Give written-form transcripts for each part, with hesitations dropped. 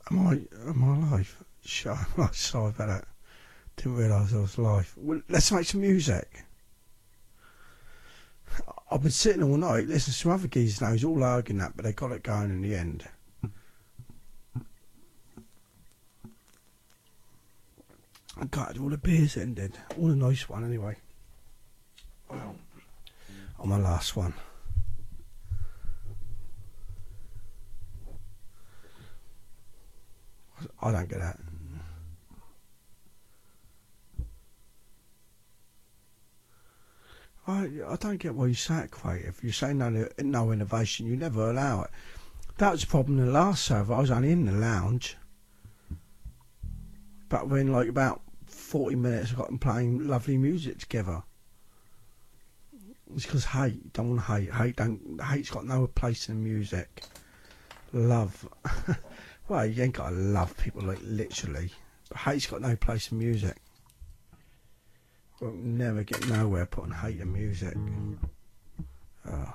Am I live? Shit, I'm sorry about that. Didn't realise I was live. Well, let's make some music. I've been sitting all night listening to some other geezers now who's all arguing that, but they got it going in the end. I got all the beers ended. All a nice one anyway. Well, on my last one. I don't get that. I don't get why you say it creative. You say no innovation, you never allow it. That was the problem in the last server. I was only in the lounge. But when like about 40 minutes I got them playing lovely music together. It's because hate, don't want to hate. Hate's got no place in music. Love. Well, you ain't got to love people like literally. But hate's got no place in music. We'll never get nowhere putting hate in music. Oh.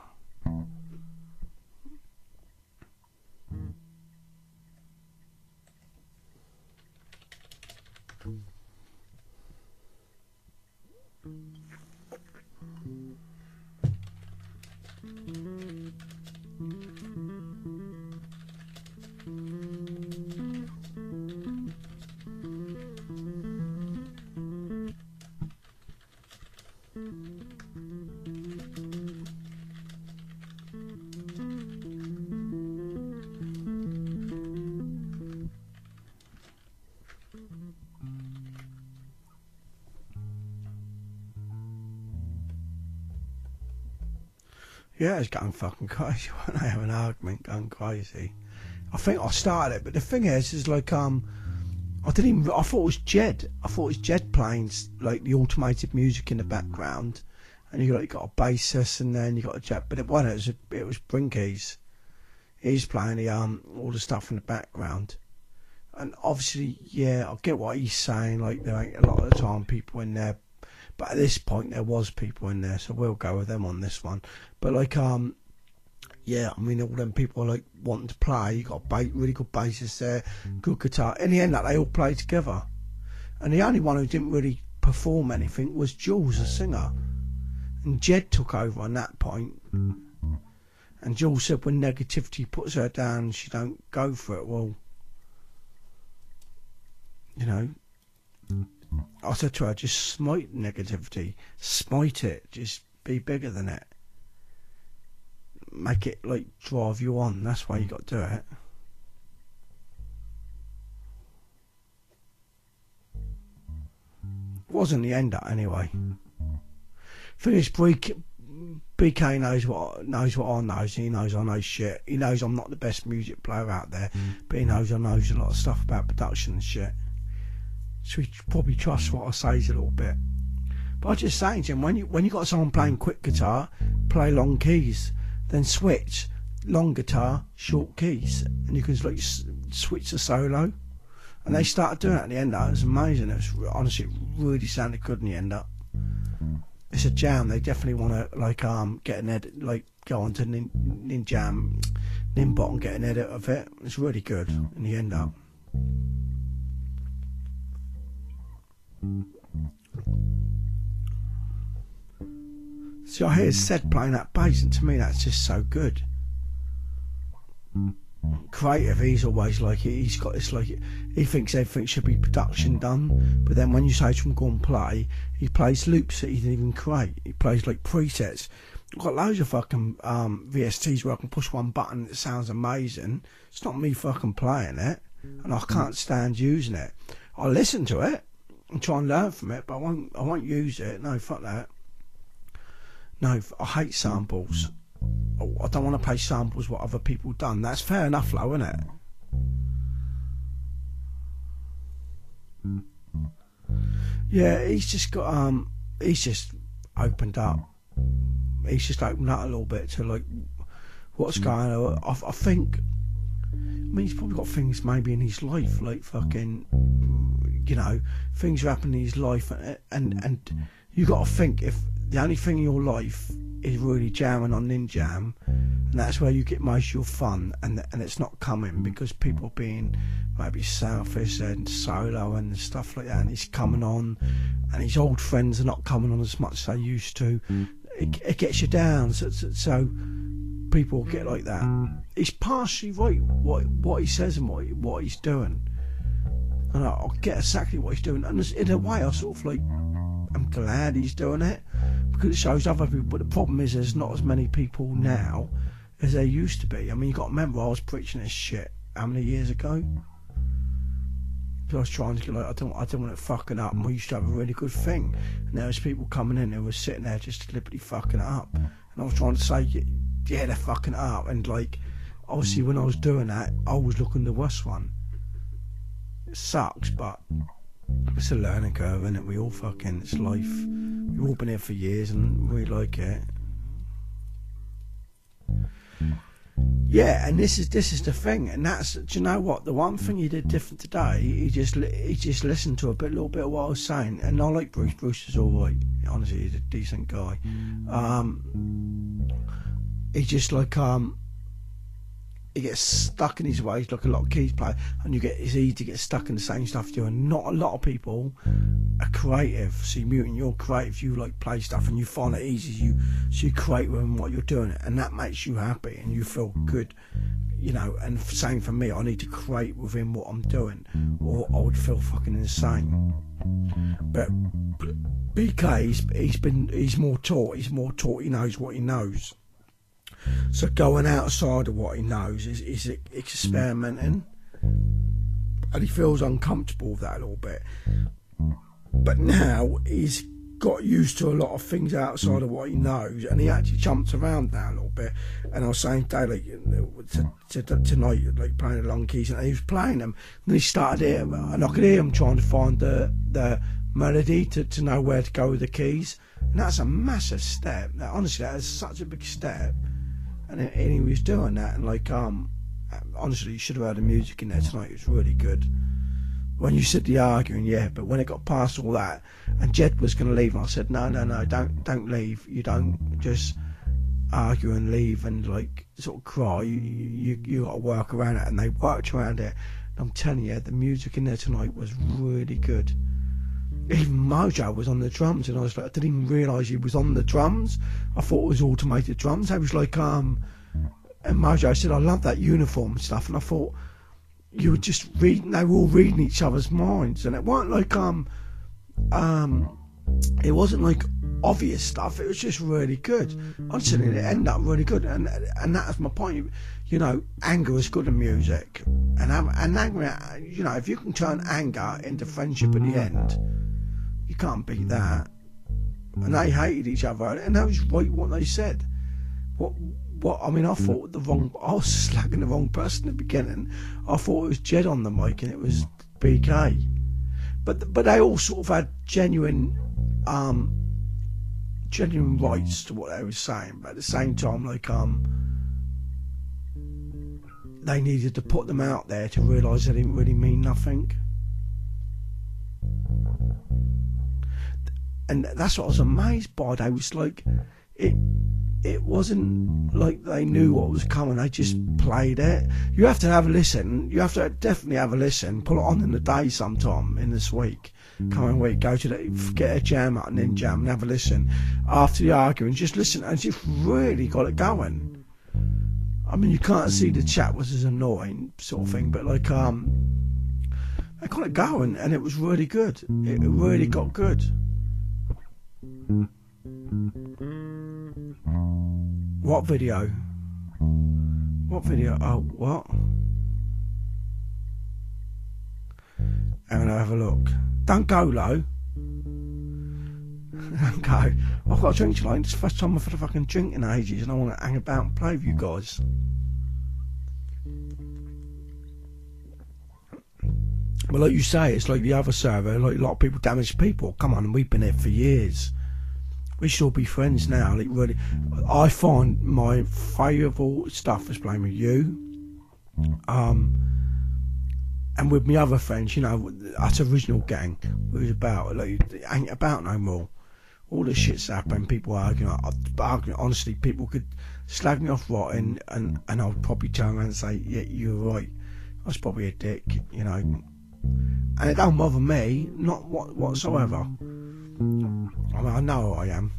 Yeah, it's going fucking crazy when I have an argument going crazy. I think I started it, but the thing is like I thought it was Jed. I thought it was Jed playing like the automated music in the background, and you got a bassist and then you got a Jed, but it wasn't. It was Brinkies. He's playing the all the stuff in the background, and obviously, yeah, I get what he's saying. Like there ain't a lot of the time people in there. But at this point, there was people in there, so we'll go with them on this one. But like, yeah, I mean, all them people are like wanting to play. You got a really good bassist there, good guitar. In the end, that they all played together, and the only one who didn't really perform anything was Jules, the singer, and Jed took over on that point. And Jules said when negativity puts her down, she don't go for it. Well, you know. I said to her, just smite negativity, smite it, just be bigger than it. Make it like drive you on, that's why you got to do it. Wasn't the end that anyway. Thing is, BK knows what I know. He knows I know shit. He knows I'm not the best music player out there, but he knows I know a lot of stuff about production and shit. So he probably trusts what I say a little bit. But I was just saying to him, when you got someone playing quick guitar, play long keys, then switch long guitar, short keys, and you can like switch the solo. And they started doing it at the end. It was amazing. It was honestly, it really sounded good in the end up. It's a jam. They definitely want to like get an edit, like go on to Ninjam, Nimbot and get an edit of it. It's really good in the end up. See, I hear Sed playing that bass, and to me that's just so good. Creative, he's always like it. He's got this like he thinks everything should be production done, but then when you say to him go and play, he plays loops that he didn't even create. He plays like presets. I've got loads of fucking VSTs where I can push one button and it sounds amazing. It's not me fucking playing it, and I can't stand using it. I listen to it and try and learn from it, but I won't use it. No, fuck that. No, I hate samples. Oh, I don't want to play samples what other people done. That's fair enough, though, isn't it? Yeah, he's just got he's just opened up. He's just opened up a little bit to like what's going on. I think. I mean, he's probably got things maybe in his life, like fucking, you know, things are happening in his life, and you got to think if the only thing in your life is really jamming on Ninjam, and that's where you get most of your fun, and it's not coming because people are being maybe selfish and solo and stuff like that, and he's coming on, and his old friends are not coming on as much as they used to. It gets you down, so people get like that. He's partially right what he says and what he's doing, and I get exactly what he's doing, and in a way I sort of like, I'm glad he's doing it because it shows other people. But the problem is there's not as many people now as there used to be. I mean, you got to remember I was preaching this shit how many years ago? I was trying to get like, I don't want it fucking up, and we used to have a really good thing, and there was people coming in who were sitting there just deliberately fucking it up, and I was trying to say, yeah, they're fucking it up, and like, obviously when I was doing that, I was looking the worst one. It sucks, but it's a learning curve, isn't it? We all fucking, it's life. We've all been here for years, and we like it. Yeah, and this is the thing, and that's, do you know what? The one thing he did different today, he just listened to a little bit of what I was saying, and I like Bruce. Bruce is all right. Honestly, he's a decent guy. He's just like he gets stuck in his ways like a lot of keys play, and it's easy to get stuck in the same stuff you do. And not a lot of people are creative. See, Mutant, you're creative. You like play stuff, and you find it easy. So you create within what you're doing, and that makes you happy, and you feel good, you know. And same for me. I need to create within what I'm doing, or I would feel fucking insane. But BK, he's more taught. He's more taught. He knows what he knows. So going outside of what he knows is experimenting, and he feels uncomfortable with that a little bit. But now he's got used to a lot of things outside of what he knows, and he actually jumps around now a little bit. And I was saying today, like tonight, like playing the long keys, and he was playing them, and he started here, and I could hear him trying to find the melody to know where to go with the keys, and that's a massive step. Now, honestly, that is such a big step. And he was doing that, and like, honestly, you should have heard the music in there tonight. It was really good. When you said the arguing, yeah, but when it got past all that, and Jed was going to leave, I said, no, don't leave. You don't just argue and leave and like sort of cry. You got to work around it, and they worked around it. And I'm telling you, the music in there tonight was really good. Even Mojo was on the drums, and I was like, I didn't even realise he was on the drums. I thought it was automated drums. I was like, and Mojo said, I love that uniform and stuff, and I thought you were just reading. They were all reading each other's minds, and it weren't like it wasn't like obvious stuff. It was just really good. Honestly, it ended up really good, and that was my point. You know, anger is good in music, and anger. You know, if you can turn anger into friendship at the end, you can't beat that. And they hated each other, and that was right what they said. What I mean, I thought I was slagging the wrong person at the beginning. I thought it was Jed on the mic, and it was BK. But they all sort of had genuine rights to what they were saying. But at the same time, like they needed to put them out there to realise they didn't really mean nothing. And that's what I was amazed by. They was like, it wasn't like they knew what was coming. They just played it. You have to have a listen. You have to definitely have a listen. Put it on in the day sometime in this week. Coming week, go to get a jam out and then jam and have a listen. After the arguing, just listen, and just really got it going. I mean, you can't see the chat was as annoying sort of thing, but like they got it going, and it was really good. It really got good. What video? What video? Oh, what? I'm gonna have a look. Don't go, Lo. Don't go. I've got a drink tonight. It's the first time I've had a fucking drink in ages, and I want to hang about and play with you guys. But like you say, it's like the other server. Like a lot of people damage people. Come on, we've been here for years. We should all be friends now. Like really, I find my favourite stuff is playing with you, and with my other friends. You know, us original gang. It was about like it ain't about no more. all this shit's happening. People arguing. Honestly, people could slag me off rotten, and I would probably turn around and say, yeah, you're right. I was probably a dick, you know. And it don't bother me, not whatsoever. I mean, I know I am.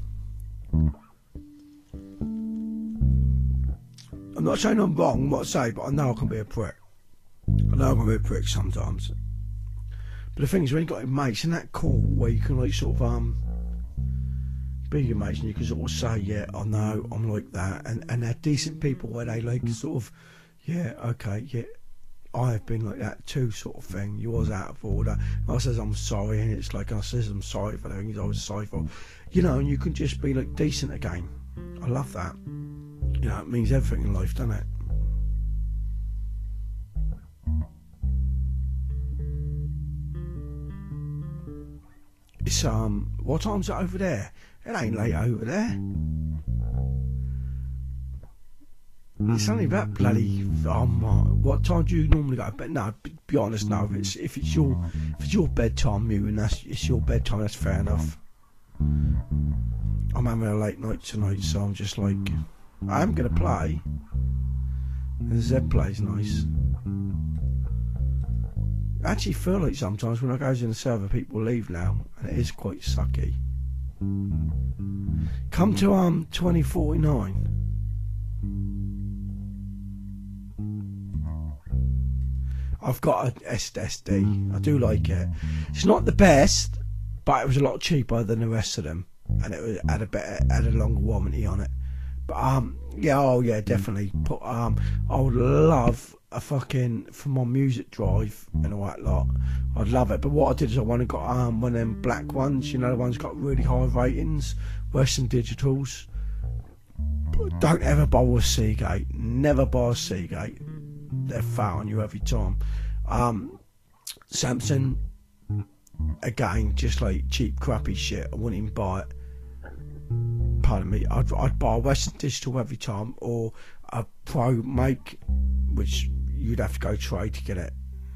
I'm not saying I'm wrong, what I say, but I know I can be a prick. I know I can be a prick sometimes. But the thing is, when you've got your mates, isn't that cool, where you can like sort of be your mates and you can sort of say, yeah, I know, I'm like that, and they're decent people where they like sort of, yeah, okay, yeah, I have been like that too, sort of thing. You was out of order. I says I'm sorry, and it's like I says I'm sorry for the things I was sorry for, you know, and you can just be like decent again. I love that. You know, it means everything in life, doesn't it? It's what time's it over there? It ain't late over there. It's only about bloody what time do you normally go to bed? No, be honest, no. If it's your bedtime, and it's your bedtime, that's fair enough. I'm having a late night tonight, so I'm just like, I am gonna play. The Zed plays nice. I actually feel like sometimes when I go in the server, people leave now, and it is quite sucky. Come to 2049. I've got an SSD. I do like it. It's not the best, but it was a lot cheaper than the rest of them, and it had a longer warranty on it. But yeah, oh yeah, definitely. But I would love a fucking for my music drive and all that lot. I'd love it. But what I did is I went and got one of them black ones. You know, the ones got really high ratings. Western Digitals. But don't ever buy a Seagate. Never buy a Seagate. They're foul on you every time. Samsung, again, just like cheap, crappy shit. I wouldn't even buy it. Pardon me. I'd buy a Western Digital every time, or a Pro Make, which you'd have to go trade to get it.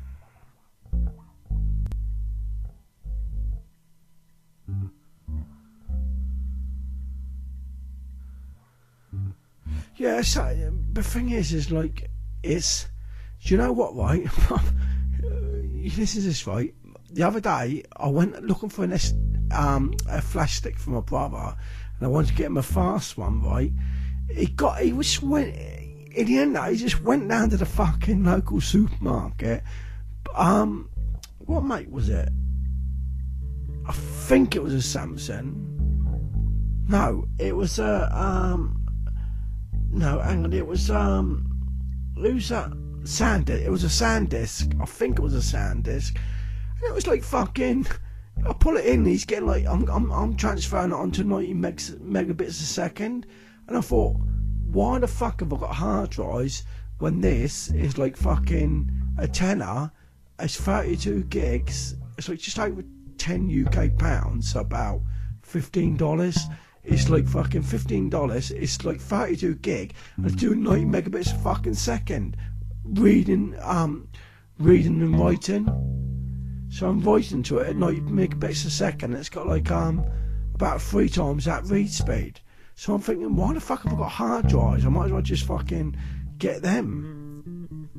Yeah, so the thing is like, it's, do you know what, right? This is this, right? The other day, I went looking for a flash stick for my brother, and I wanted to get him a fast one, right? In the end, he just went down to the fucking local supermarket. What make was it? I think it was a Samsung. No, it was a, no, hang on, it was, who's that? SanDisk. It was a SanDisk. I think it was a SanDisk. And it was like fucking, I pull it in, he's getting like, I'm transferring it onto 90 megabits a second. And I thought, why the fuck have I got hard drives when this is like fucking a tenner? It's 32 gigs. It's like just over 10 UK pounds, so about $15. It's like fucking $15. It's like 32 gig. And it's doing 90 megabits a fucking second. Reading and writing. So I'm writing to it at 90 megabits a second. It's got like about 3 times that read speed. So I'm thinking, why the fuck have I got hard drives? I might as well just fucking get them.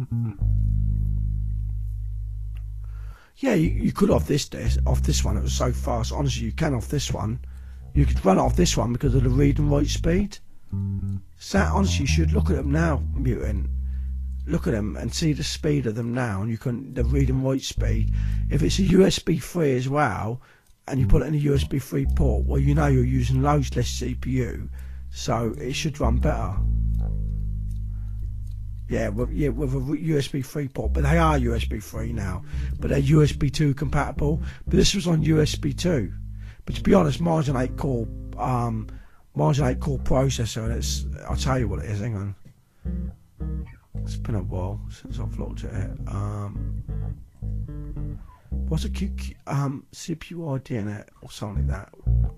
Yeah, you could off this one. It was so fast. Honestly, you can off this one. You could run off this one because of the read and write speed. So honestly, you should look at them now, Mutant. Look at them and see the speed of them now, and you can the read and write speed. If it's a USB 3 as well, and you put it in a USB 3 port, well, you know you're using loads less CPU, so it should run better. Yeah, with a USB 3 port, but they are USB 3 now, but they're USB 2 compatible. But this was on USB 2. But to be honest, mine's an 8-core processor, and it's, I'll tell you what it is. Hang on, it's been a while since I've looked at it. What's a CPU ID in it, or something like that?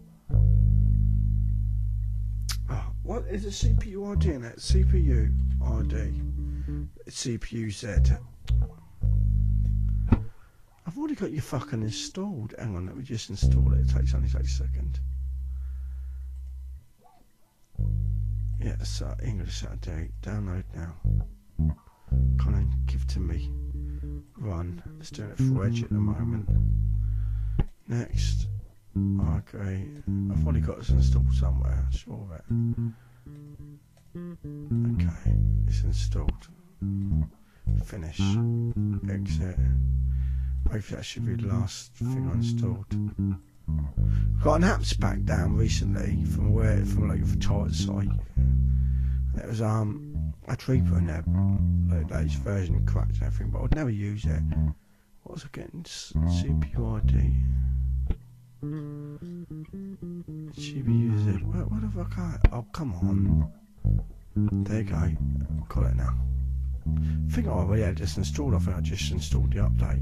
Oh, what is a CPU ID in it? CPU ID. It's CPU Z. I've already got your fucking installed. Hang on, let me just install it. It only takes a second. Yeah, so English Saturday. Download now. Come on, give to me. Run. It's doing it for Edge at the moment. Next. Okay. I've probably got this installed somewhere. I'm sure of it. Okay. It's installed. Finish. Exit. Hopefully that should be the last thing I installed. Got an apps pack down recently from like the Torrent site. There was a Reaper in there, like the latest version, cracked and everything, but I'd never use it. What was I getting? CPUID. GPU Z. What the fuck? Oh, come on. There you go. Got it now. I think I already had this installed. I think I just installed the update.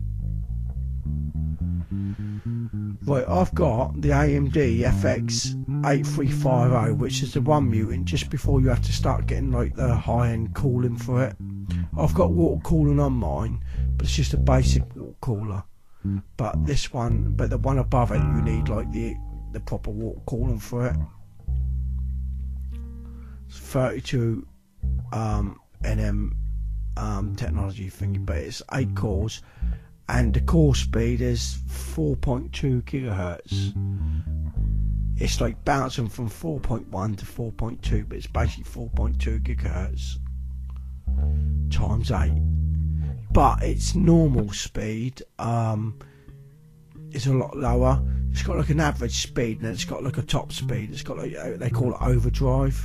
Right, I've got the AMD FX 8350, which is the one mutant just before you have to start getting like the high-end cooling for it. I've got water cooling on mine, but it's just a basic water cooler. But this one, but the one above it, you need like the proper water cooling for it. It's 32 NM technology thing, but it's 8 cores. And the core speed is 4.2 gigahertz. It's like bouncing from 4.1 to 4.2, but it's basically 4.2 gigahertz times 8. But its normal speed is a lot lower. It's got like an average speed, and then it's got like a top speed. It's got like, they call it overdrive.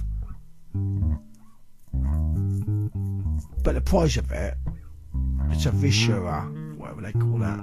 But the price of it, it's a Viscera, whatever they call that.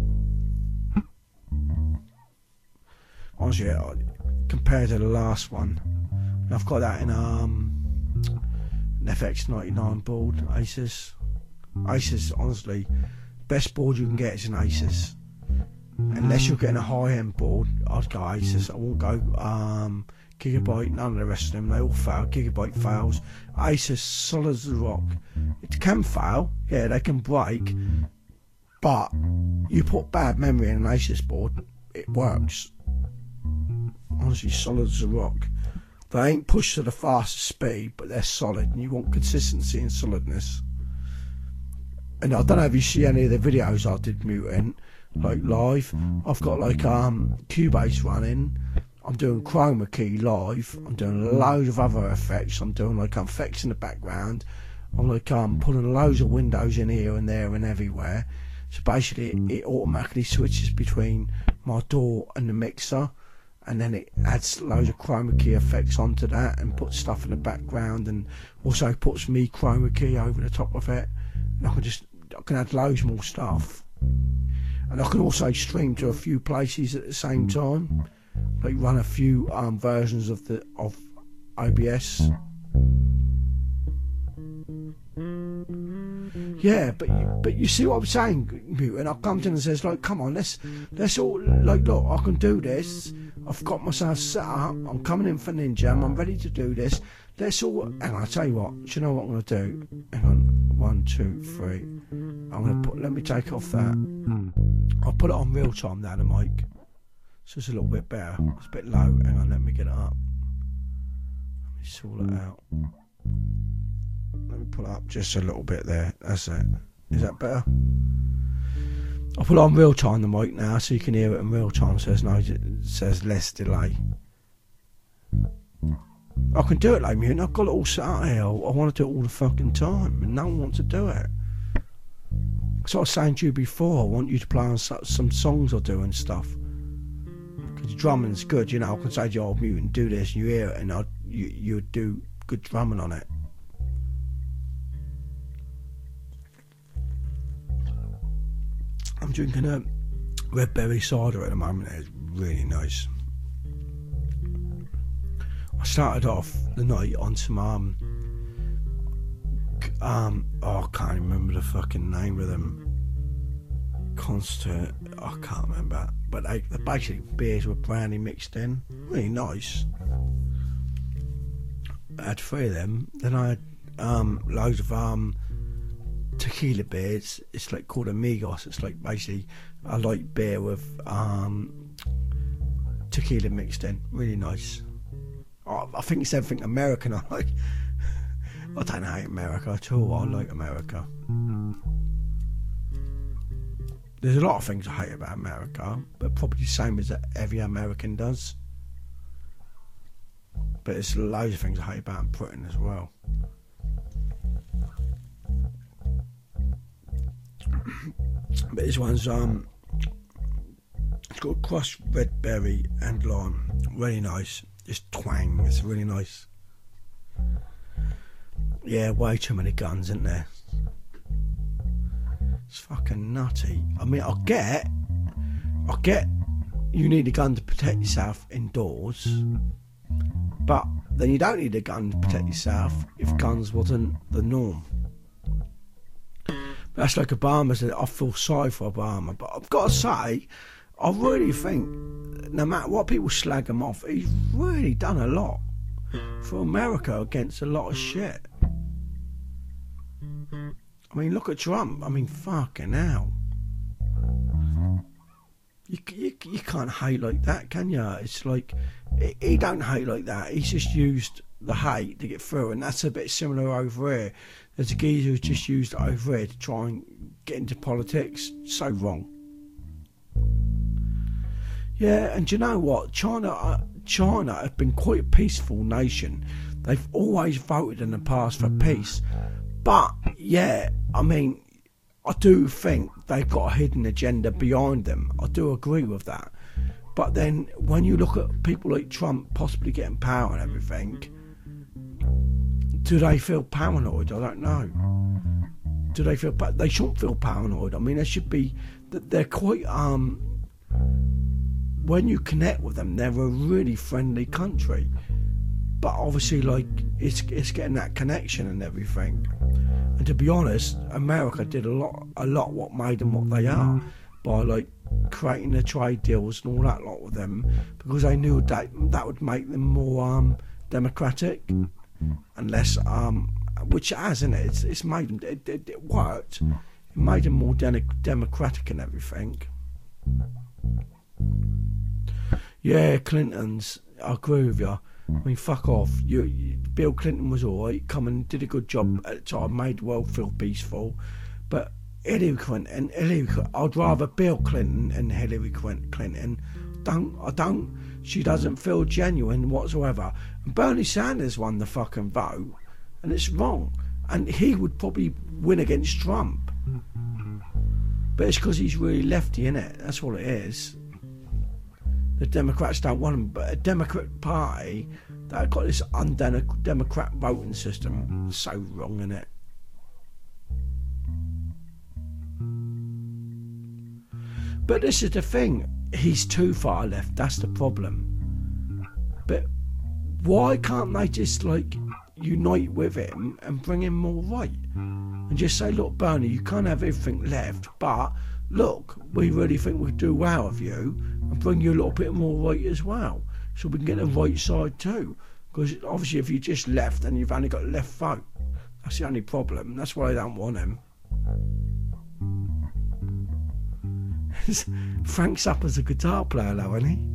Honestly, compared to the last one, I've got that in an FX99 board, Asus. Asus, honestly, best board you can get is an Asus. Unless you're getting a high-end board, I'd go Asus. I won't go Gigabyte, none of the rest of them, they all fail. Gigabyte fails. Asus, solid as a rock. It can fail, yeah, they can break, but you put bad memory in an Asus board, it works. Honestly, solid as a rock. They ain't pushed to the fastest speed, but they're solid, and you want consistency and solidness. And I don't know if you see any of the videos I did mutant, like live. I've got like Cubase running. I'm doing chroma key live. I'm doing loads of other effects. I'm doing like effects in the background. I'm like putting loads of windows in here and there and everywhere. So basically, it automatically switches between my DAW and the mixer, and then it adds loads of chroma key effects onto that and puts stuff in the background, and also puts me chroma key over the top of it. And I can add loads more stuff, and I can also stream to a few places at the same time. Like run a few versions of OBS. Yeah, but you see what I'm saying, Mutant? I come to him and says, like, come on, let's all, like, look, I can do this. I've got myself set up. I'm coming in for Ninja. I'm ready to do this. Let's all, hang on, I'll tell you what. Do you know what I'm going to do? Hang on, 1, 2, 3. I'm going to let me take off that. I'll put it on real time now, the mic. So it's a little bit better. It's a bit low. Hang on, let me get it up. Let me sort it out. Let me pull it up just a little bit there. That's it. Is that better? I'll put it on real time, the mic now, so you can hear it in real time. So it says less delay. I can do it like Mutant. I've got it all set out here. I want to do it all the fucking time, and no one wants to do it. So I was saying to you before, I want you to play on some songs I do and stuff. Because drumming's good, you know. I can say to you, oh, Mutant, do this, and you hear it, and you would do good drumming on it. I'm drinking a red berry cider at the moment. It's really nice. I started off the night on some I can't remember the fucking name of them. Constant, I can't remember. But they're basically beers with brandy mixed in. Really nice. I had 3 of them. Then I had loads of tequila beers. It's like called Amigos. It's like basically a light beer with tequila mixed in. Really nice. I think it's everything American. I like. I don't hate America at all. I like America. There's a lot of things I hate about America, but probably the same as every American does. But there's loads of things I hate about Britain as well. But this one's it's got crushed red berry and lime. Really nice. Just twang. It's really nice. Yeah, way too many guns, isn't there? It's fucking nutty. I mean, I get you need a gun to protect yourself indoors, but then you don't need a gun to protect yourself if guns wasn't the norm. That's like Obama said. I feel sorry for Obama, but I've got to say, I really think, no matter what people slag him off, he's really done a lot for America against a lot of shit. I mean, look at Trump. I mean, fucking hell. You can't hate like that, can you? It's like, he don't hate like that. He's just used the hate to get through, and that's a bit similar over here. There's a geezer who's just used it over here to try and get into politics. So wrong. Yeah, and you know what? China have been quite a peaceful nation. They've always voted in the past for peace. But, yeah, I mean, I do think they've got a hidden agenda behind them. I do agree with that. But then, when you look at people like Trump possibly getting power and everything, do they feel paranoid? I don't know. Do they feel... They shouldn't feel paranoid. I mean, they should be... They're quite... When you connect with them, they're a really friendly country. But obviously, like, it's getting that connection and everything. And to be honest, America did a lot what made them what they are, by like creating the trade deals and all that lot with them, because they knew that would make them more democratic and less which it has, isn't it? It's made them. It worked. It made them more democratic and everything. Yeah, Clinton's. I agree with you. I mean, fuck off. Bill Clinton was alright, come and did a good job at the time, made the world feel peaceful. But Hillary Clinton, I'd rather Bill Clinton and Hillary Clinton. She doesn't feel genuine whatsoever. And Bernie Sanders won the fucking vote, and it's wrong. And he would probably win against Trump. But it's because he's really lefty, innit? That's all it is. The Democrats don't want him, but a Democrat Party that got this undemocratic voting system, so wrong, innit? But this is the thing, he's too far left, that's the problem. But why can't they just like unite with him and bring him more right? And just say, look, Bernie, you can't have everything left, but look, we really think we'll do well with you and bring you a little bit more right as well, so we can get the right side too. Because obviously if you just left, then you've only got left vote. That's the only problem. That's why I don't want him. Frank Zappa's a guitar player though, isn't he?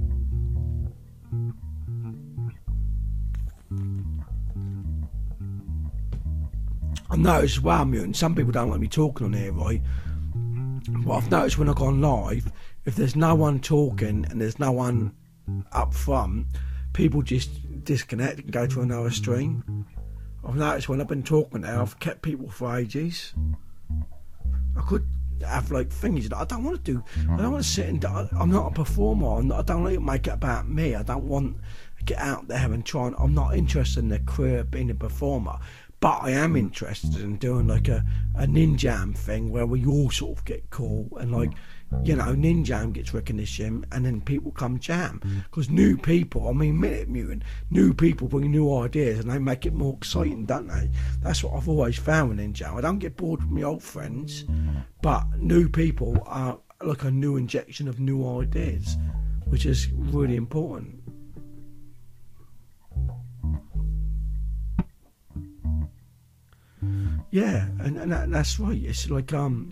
I noticed, wow, Mutant, some people don't like me talking on here, right? But I've noticed when I go on live, if there's no one talking and there's no one up front, people just disconnect and go to another stream. I've noticed when I've been talking there, I've kept people for ages. I could have like things that I don't want to do. I don't want to sit and I'm not a performer. I don't want to make it about me. I don't want to get out there and try and... I'm not interested in the career of being a performer. But I am interested in doing like a Ninjam thing where we all sort of get cool and like, you know, Ninjam gets recognition and then people come jam. Because new people, I mean, Minute Mutant, new people bring new ideas and they make it more exciting, don't they? That's what I've always found with Ninjam. I don't get bored with my old friends, but new people are like a new injection of new ideas, which is really important. Yeah, and that's right. It's like the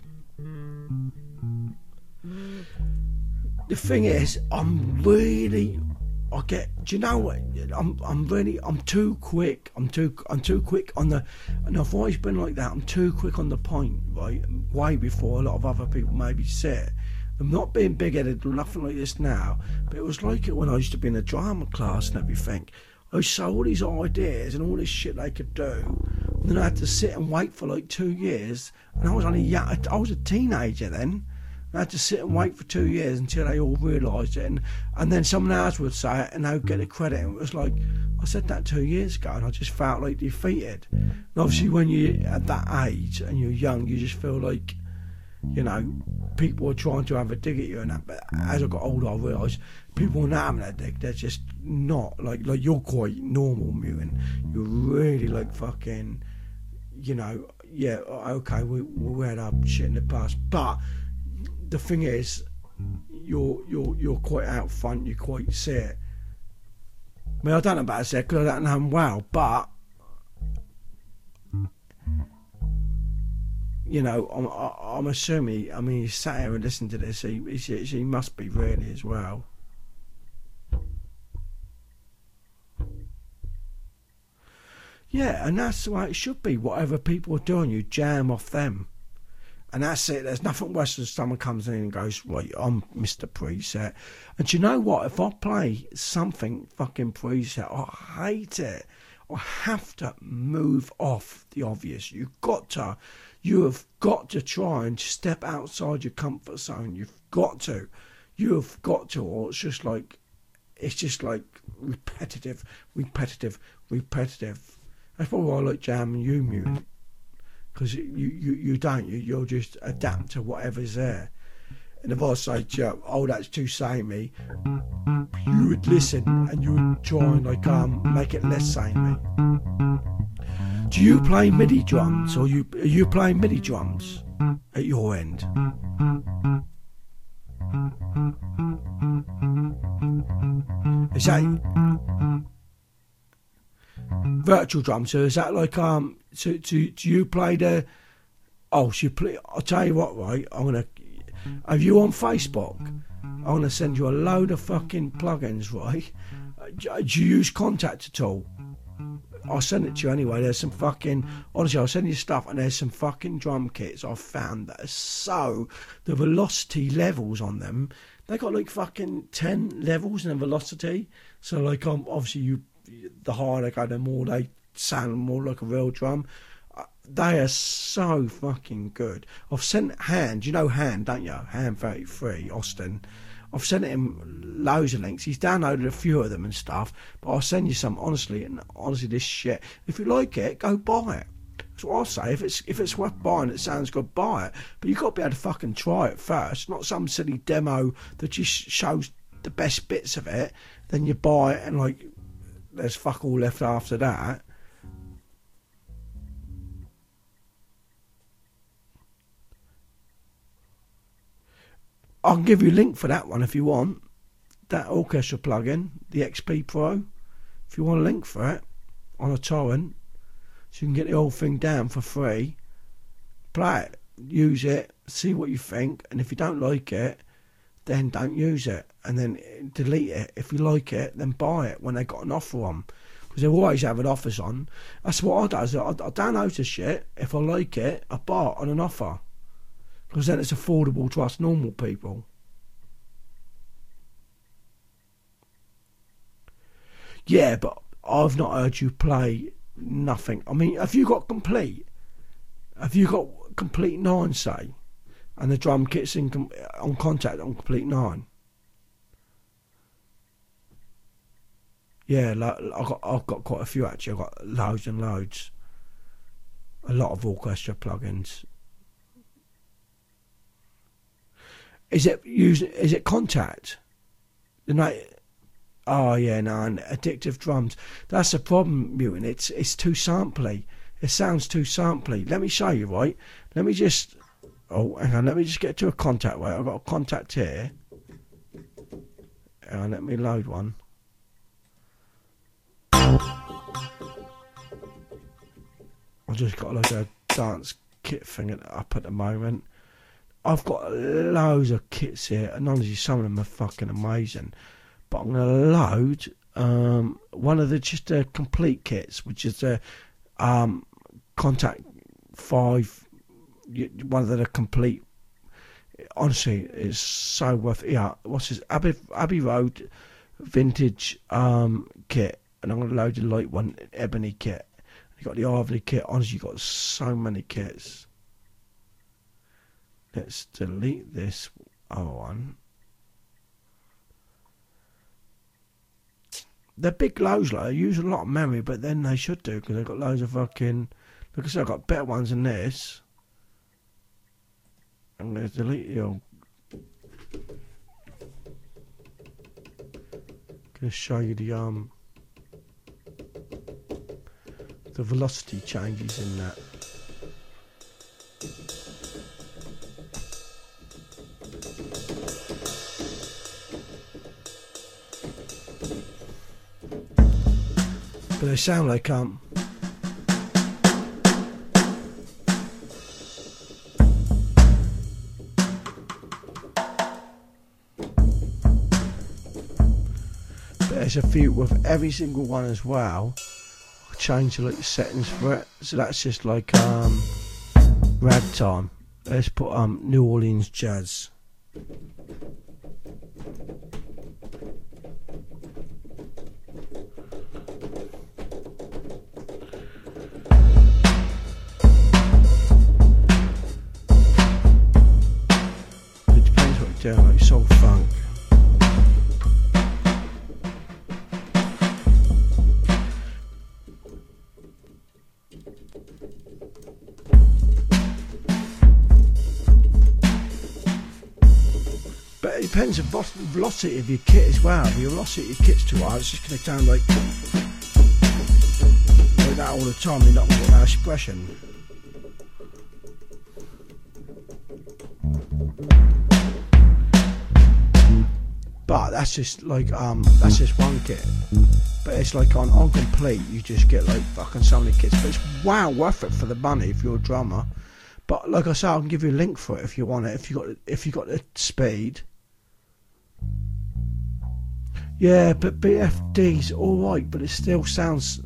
thing is, I'm really I get. Do you know what? I'm too quick. I'm too quick on the. And I've always been like that. I'm too quick on the point, right? Way before a lot of other people maybe see it. I'm not being big-headed or nothing like this now, but it was like it when I used to be in a drama class and everything. I saw all these ideas and all this shit they could do, and then I had to sit and wait for like 2 years. And I was only young. I was a teenager then. I had to sit and wait for 2 years until they all realised it, and then someone else would say it and they would get the credit. And it was like, I said that 2 years ago and I just felt like defeated. And obviously when you're at that age and you're young, you just feel like, you know, people are trying to have a dig at you and that. But as I got older, I realised people are not having a dig. They're just not. Like you're quite normal, Mutant. You're really like fucking, you know, yeah, okay, we had our shit in the past, but the thing is, you're quite out front. You quite see it. I mean, I don't know about it because I don't know him well, but you know, I'm assuming. I mean, he sat here and listened to this. He must be really as well. Yeah, and that's the way it should be. Whatever people are doing, you jam off them. And that's it. There's nothing worse than someone comes in and goes, right, I'm Mr. Preset. And do you know what? If I play something fucking preset, I hate it. I have to move off the obvious. You have got to try and step outside your comfort zone. You have got to, or it's just like repetitive. That's probably why I like jamming you, Mutant. Because you don't, you'll just adapt to whatever's there. And if I say to you, oh, that's too samey, you would listen and you would try and like make it less samey. Do you play MIDI drums, or are you playing MIDI drums at your end? Is that virtual drums? So is that like so do you play the? Oh, so you play. I'll tell you what, right? Have you on Facebook? I'm gonna send you a load of fucking plugins, right? Do you use Contact at all? I'll send it to you anyway. There's some fucking, honestly, I'll send you stuff, and there's some fucking drum kits I've found that are so, the velocity levels on them, they got like fucking 10 levels in the velocity. So like obviously the higher they go, the more they sound more like a real drum. They are so fucking good. I've sent Hand, you know Hand, don't you? Hand 33, Austin. I've sent him loads of links. He's downloaded a few of them and stuff, but I'll send you some, honestly, this shit. If you like it, go buy it. That's what I'll say. If it's worth buying, it sounds good, buy it. But you've got to be able to fucking try it first, not some silly demo that just shows the best bits of it, then you buy it and like there's fuck all left after that. I can give you a link for that one if you want. That orchestra plugin, the XP Pro. If you want a link for it on a torrent, so you can get the whole thing down for free. Play it, use it, see what you think, and if you don't like it, then don't use it, and then delete it. If you like it, then buy it when they got an offer on, because they're always having offers on. That's what I do. I download the shit. If I like it, I buy it on an offer. Because then it's affordable to us normal people. Yeah, but I've not heard you play nothing. I mean, have you got complete? Have you got complete 9, say? And the drum kit's on Contact on complete 9? Yeah, I've got quite a few actually. I've got loads and loads. A lot of orchestra plugins. Is it Contact? Oh yeah, no, and Addictive Drums. That's the problem, Mutant. It's too samply. It sounds too samply. Let me show you, right? Let me just. Oh, hang on. Let me just get to a Contact. Wait, I've got a Contact here. Hang on, let me load one. I've just got like a dance kit thing up at the moment. I've got loads of kits here, and honestly, some of them are fucking amazing. but I'm going to load one of the just complete kits, which is the Contact 5, one of the complete. Honestly, it's so worth it. Yeah, what's this? Abbey Road vintage kit, and I'm going to load the light one ebony kit. You got the Ivory kit. Honestly, you got so many kits. Let's delete this other one. They're big loads, like they use a lot of memory, but then they should do because they've got loads of fucking. Look, I've got better ones than this. I'm going to delete the old. Going to show you the velocity changes in that. But they sound like there's a few with every single one as well. I'll change the settings for it. So that's just like ragtime. Let's put New Orleans jazz. It depends what you're doing, like soul funk. But it depends on the velocity of your kit as well. If your velocity of your kit's too high, it's just going to sound like that all the time. You're not going to get that expression. But that's just like that's just one kit. But it's like on complete, you just get like fucking so many kits. But it's wow worth it for the money if you're a drummer. But like I say, I can give you a link for it if you want it. If you got the speed. Yeah, but BFD's all right, but it still sounds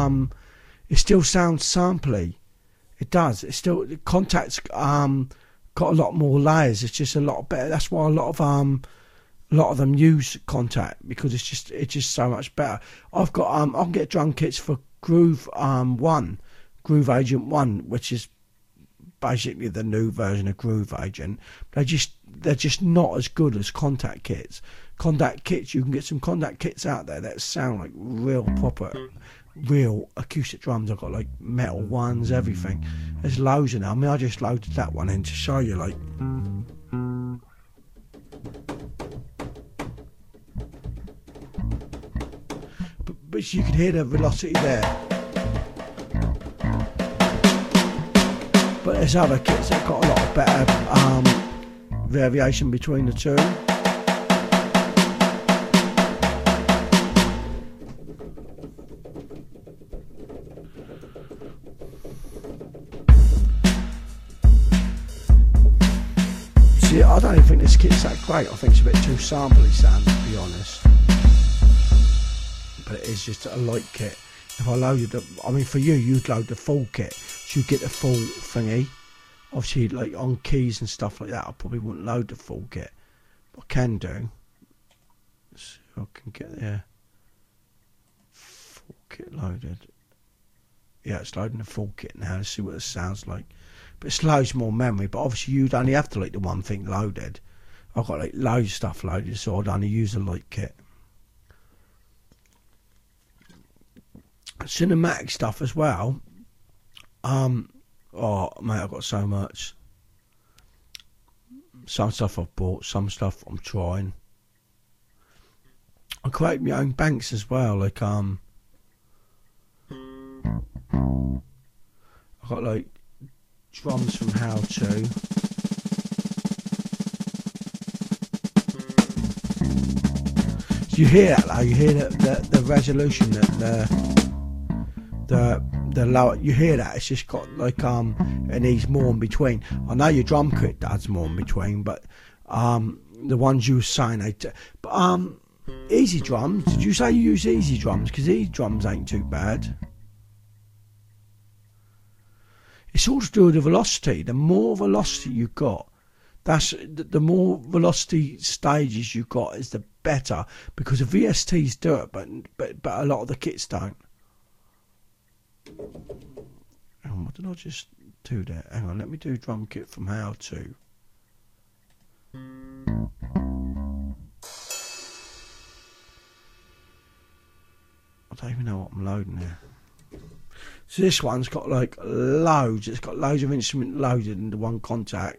samply. It does. It still Contact's got a lot more layers. It's just a lot better. That's why a lot of them use Contact, because it's just so much better. I've got I can get drum kits for Groove Groove Agent 1, which is basically the new version of Groove Agent. They're just not as good as Contact kits. Contact kits, you can get some Contact kits out there that sound like real proper, real acoustic drums. I've got like metal ones, everything. There's loads of them. I mean, I just loaded that one in to show you, like. But you can hear the velocity there. But there's other kits that got a lot of better variation between the two. See, I don't even think this kit's that great. I think it's a bit too sampley sound, to be honest. But it is just a light kit. If I loaded the, I mean, for you, you'd load the full kit, so you'd get the full thingy. Obviously, like on keys and stuff like that, I probably wouldn't load the full kit. What I can do, let's see if I can get there. Full kit loaded. Yeah, it's loading the full kit now. Let's see what it sounds like. But it's loads more memory. But obviously, you'd only have to like the one thing loaded. I've got like loads of stuff loaded, so I'd only use a light kit. Cinematic stuff as well. Oh mate, I've got so much. Some stuff I've bought, some stuff I'm trying. I create my own banks as well. Like I've got like drums from How To. So you hear that though? You hear the resolution, that the lower, you hear that it's just got like it needs more in between. I know your drum kit adds more in between, but the ones you were saying, Easy drums. Did you say you use easy drums? Because easy drums ain't too bad. It's all to do with the velocity. The more velocity you got, the more velocity stages you got is the better. Because the VSTs do it, but a lot of the kits don't. Hang on, what did I just do there? Hang on, let me do drum kit from how to. I don't even know what I'm loading there. So this one's got like loads. It's got loads of instrument loaded into one contact.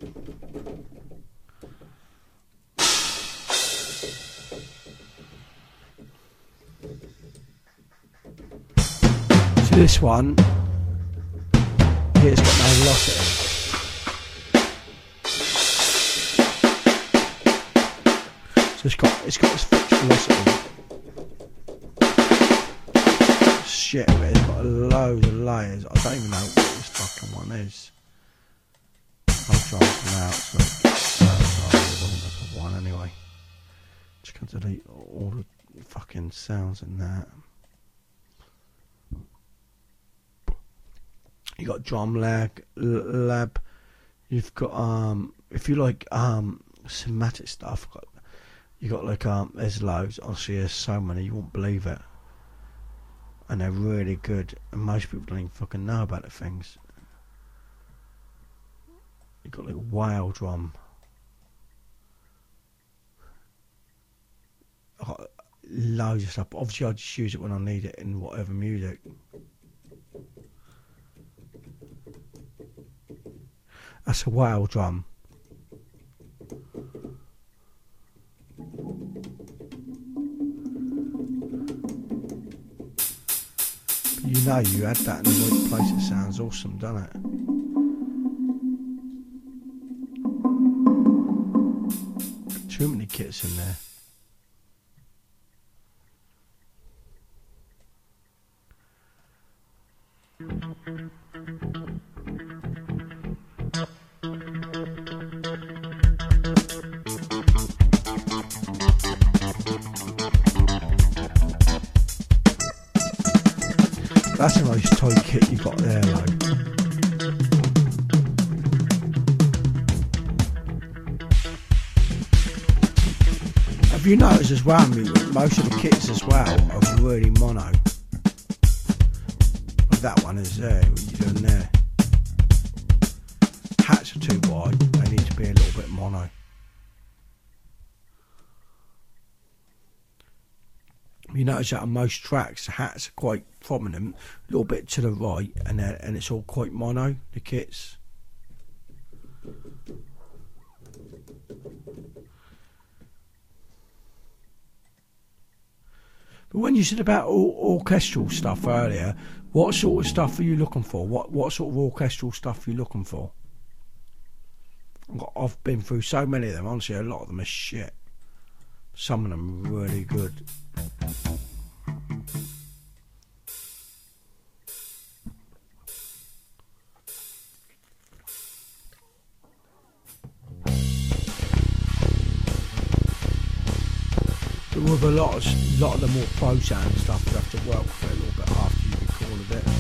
So this one here's got no velocity. So it's got this fixed velocity. Shit, but it's got loads of layers. I don't even know what this fucking one is. I'll try it now. It's one anyway. Just gonna delete all the fucking sounds in that. You got drum lab. You've got if you like cinematic stuff. You got like there's loads. Honestly, there's so many you won't believe it. And they're really good, and most people don't even fucking know about the things. You've got like whale drum. I've got loads of stuff. Obviously I just use it when I need it in whatever music. That's a whale drum. You know you had that in the right place. It sounds awesome, doesn't it? Too many kits in there. That's a nice toy kit you got there, though. Have you noticed as well, most of the kits as well are really mono. Like that one is there, what are you doing there? Hats are too wide, they need to be a little bit mono. You notice that on most tracks the hats are quite prominent, a little bit to the right, and it's all quite mono, the kits. But when you said about orchestral stuff earlier, what sort of stuff are you looking for? What sort of orchestral stuff are you looking for? I've been through so many of them, honestly, a lot of them are shit. Some of them are really good. But with a lot of the more pro sound stuff, you have to work with it a little bit after you record it.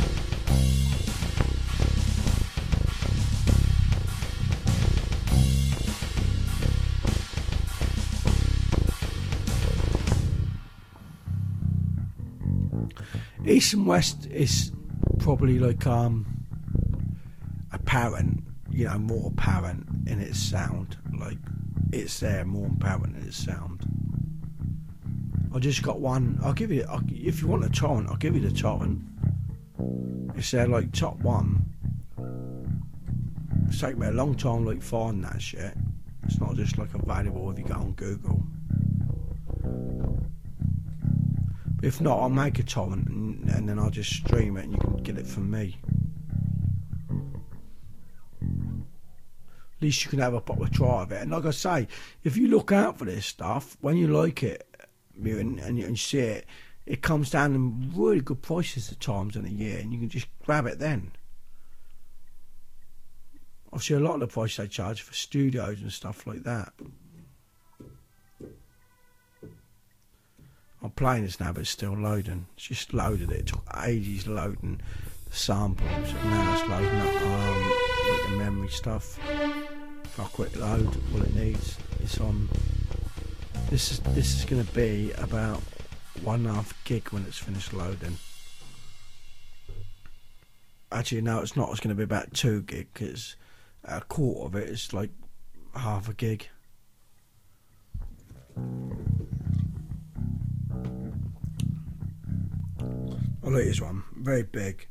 East and West is probably like apparent, you know, more apparent in its sound. Like it's there, more apparent in its sound. I just got one. I'll give you. If you want a torrent, I'll give you the torrent. It's there, like top one. It's taken me a long time, like finding that shit. It's not just like available if you go on Google. But if not, I'll make a torrent and then I'll just stream it and you can get it from me. At least you can have a proper try of it. And like I say, if you look out for this stuff, when you like it and you see it, it comes down in really good prices at times in a year, and you can just grab it then. Obviously, a lot of the price they charge for studios and stuff like that. I'm playing this now, but it's still loading. It's just loaded it. It took ages loading the samples, and now it's loading up like the memory stuff. If I quick load, all it needs is on. This is going to be about 1.5 gig when it's finished loading. Actually, no, it's not. It's going to be about 2 gig because a quarter of it is like half a gig. Oh, look, here's one. Very big.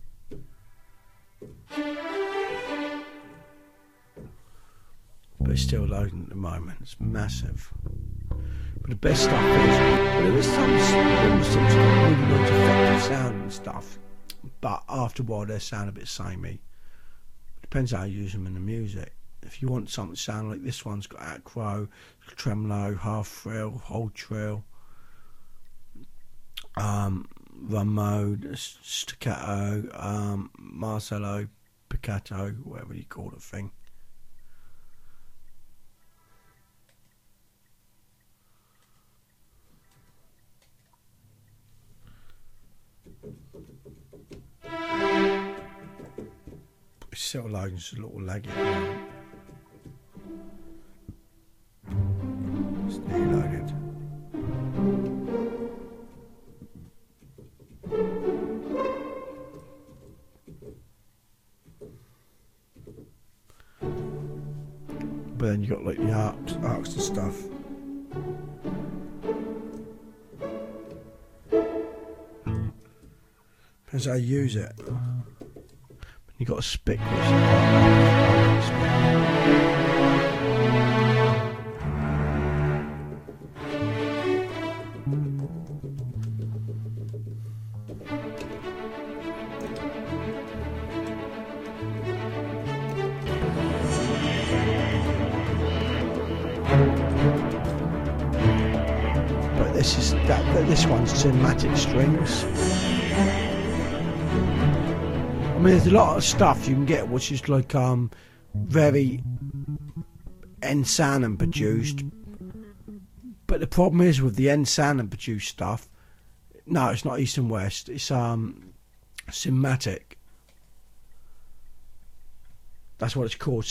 But it's still loading at the moment. It's massive. But the best stuff is, there is some really nice effective sound and stuff. But after a while, they sound a bit samey. Depends how you use them in the music. If you want something to sound like this one's got acro, tremolo, half trill, whole trill, run mode, staccato, Marcello, piccato, whatever you call the thing. It's still loading, it's a little laggy at the moment. It's nearly loaded. But then you got like the arcs and stuff. Depends how you use it. You got a spick, which is but this one's cinematic strings. I mean, there's a lot of stuff you can get which is like very N-Sanon produced, but the problem is with the N-Sanon produced stuff, no, it's not East and West, it's cinematic. That's what it's called,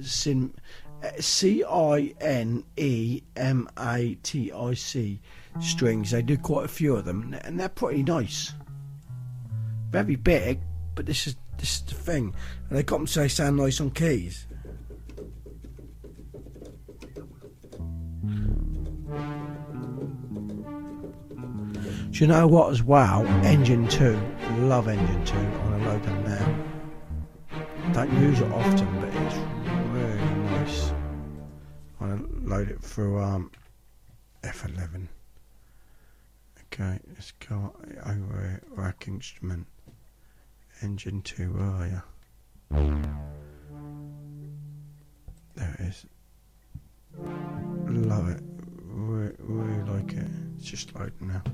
C-I-N-E-M-A-T-I-C strings. They do quite a few of them, and they're pretty nice. Very big, but this is the thing, and they got them to say sound nice on keys. Do you know what as well? Engine 2. Love Engine 2. I'm going to load them now. Don't use it often, but it's really nice. I'm going to load it through F11. Okay, let's go over here. Rack instrument. Engine 2, where are you? There it is. Love it. Really like it. It's just loading now.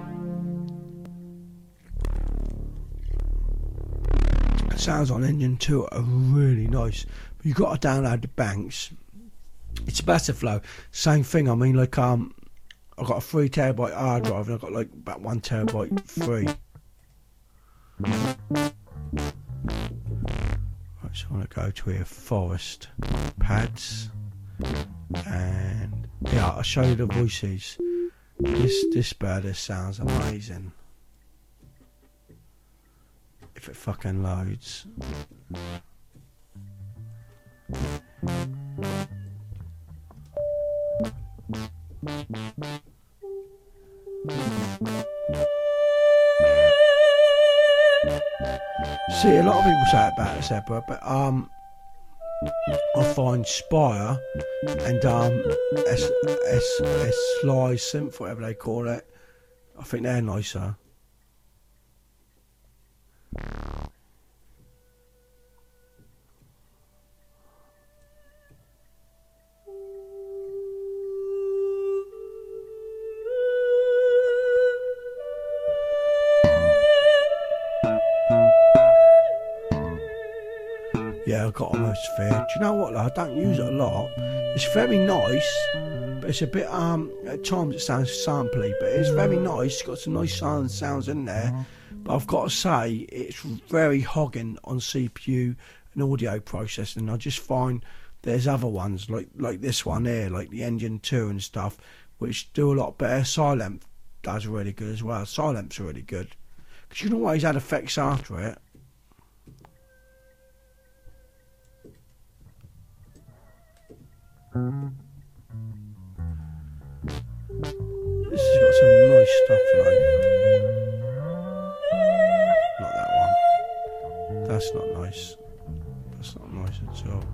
The sounds on Engine 2 are really nice. But you've got to download the banks. It's Betaflow. Same thing. I mean, like I've got a 3 terabyte hard drive and I've got like about 1 terabyte free. Right, so I'm going to go to here, Forest, Pads, and yeah, I'll show you the voices. This bird sounds amazing. If it fucking loads. See, a lot of people say about this Zebra, but I find Spire and S Sly Synth, whatever they call it, I think they're nicer. Yeah, I've got Atmosphere. Do you know what, though? I don't use it a lot. It's very nice, but it's a bit, at times it sounds samply, but it's very nice. It's got some nice sounds in there. But I've got to say, it's very hogging on CPU and audio processing. I just find there's other ones, like this one here, like the Engine 2 and stuff, which do a lot better. Silent does really good as well. Silent's really good. Because you can always add effects after it. This has got some nice stuff, like. Not that one. That's not nice. That's not nice at all.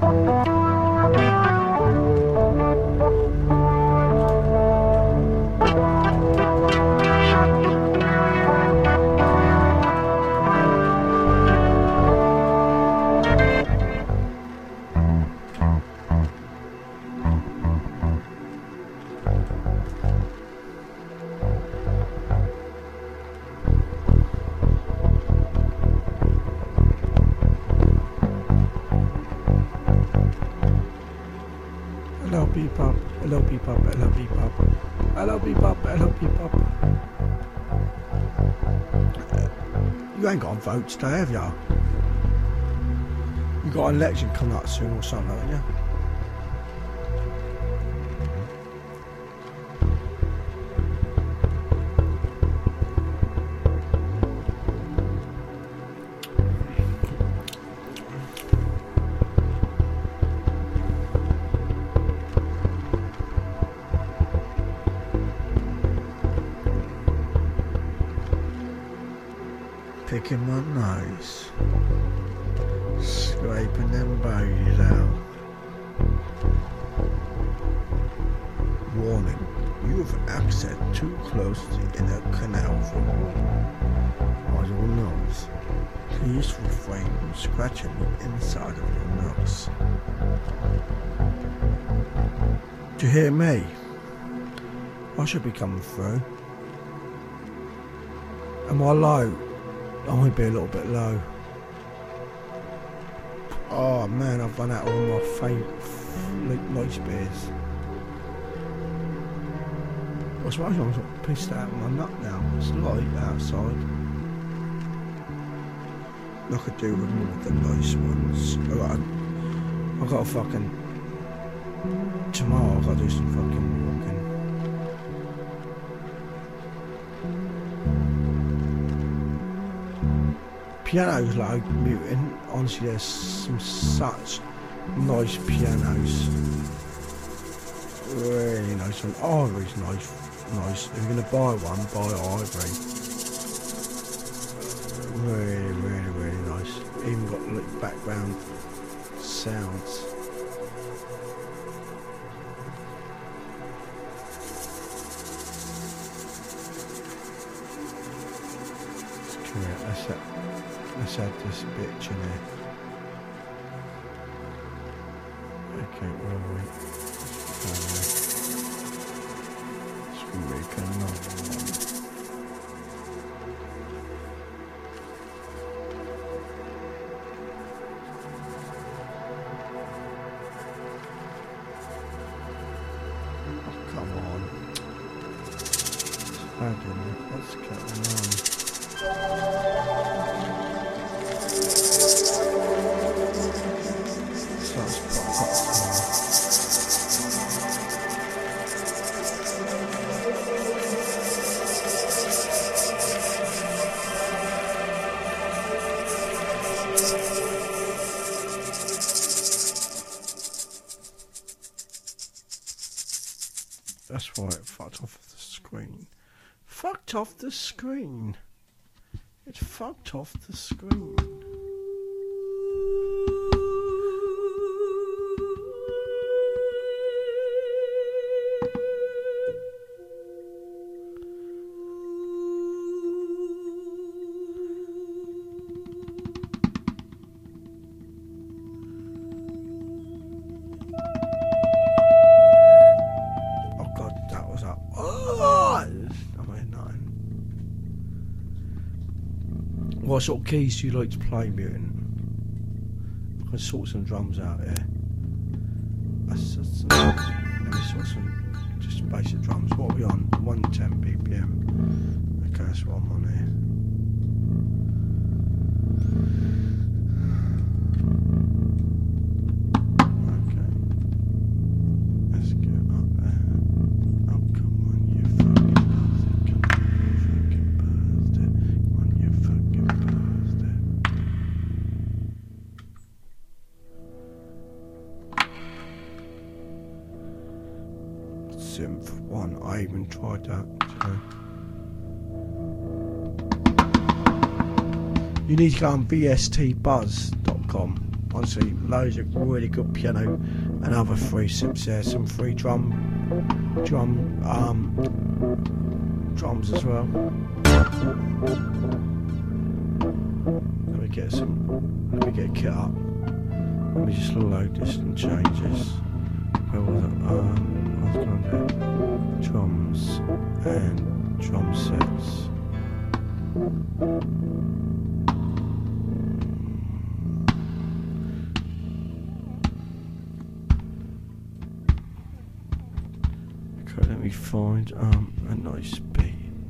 Hello, Bebop. Hello, Bebop. Hello, Bebop. Hello, Bebop. Hello, Bebop. You ain't got a vote today, have you? You got an election coming up soon or something, haven't you? Picking my nose, scraping them bogies out. Warning, you have access too close to the inner canal for water. On your nose, please refrain from scratching the inside of your nose. Do you hear me? I should be coming through. Am I low? I might be a little bit low. Oh man, I've run out of all my favourite nice beers. I suppose I'm sort of pissed out of my nut now. It's light outside. I could do with more of the nice ones. I've got a fucking... Tomorrow I've got to do some fucking walking. Piano's like muting. Honestly, there's some such nice pianos. Really nice one. Ivory's nice. If you're gonna buy one, buy Ivory. Really nice. Even got like background sounds. Come here, let's add this bitch in here. Okay, where are we? Let's make another one. Oh, come on. What's going on? That's why it fucked off the screen. Fucked off the screen. It fucked off the screen. What sort of keys do you like to play, Mutant? I can sort some drums out here. Let me sort some just basic drums. What are we on? 110 BPM. Okay, that's what I'm on here. Synth 1, I even tried that today. You need to go on vstbuzz.com Honestly, loads of really good piano and other free sips there. Some free drums as well. Let me get a kit up. Let me just load this and changes. Where was it? I was going to do drums and drum sets. Okay, let me find a nice beat.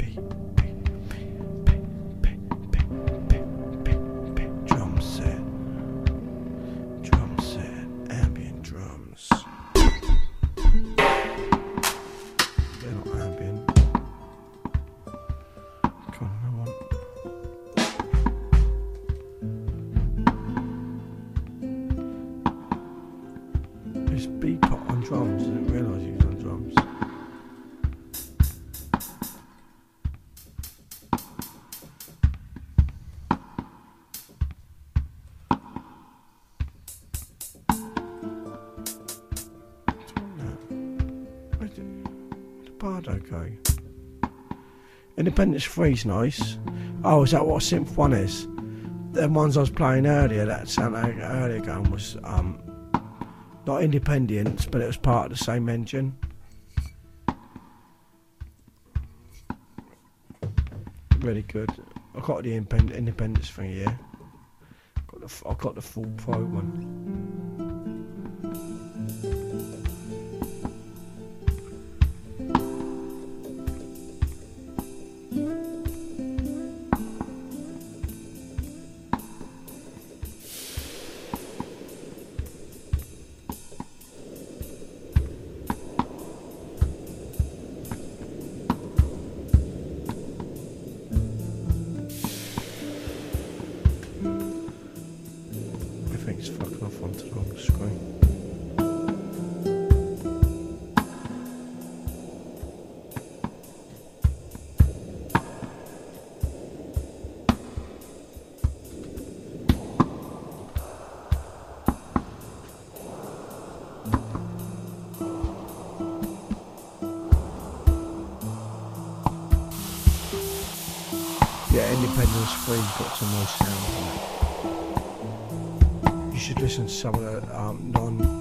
Beatpot on drums, I didn't realise he was on drums. Where's the Bardo go? Independence 3's nice. Oh, is that what Synth 1 is? The ones I was playing earlier, that sound earlier going was not Independence, but it was part of the same engine. Really good. I got the Independence thing here. I got the full Pro one. It's fucking off onto the wrong screen. Yeah, Independence 3's got some nice sound on it. You should listen to some of the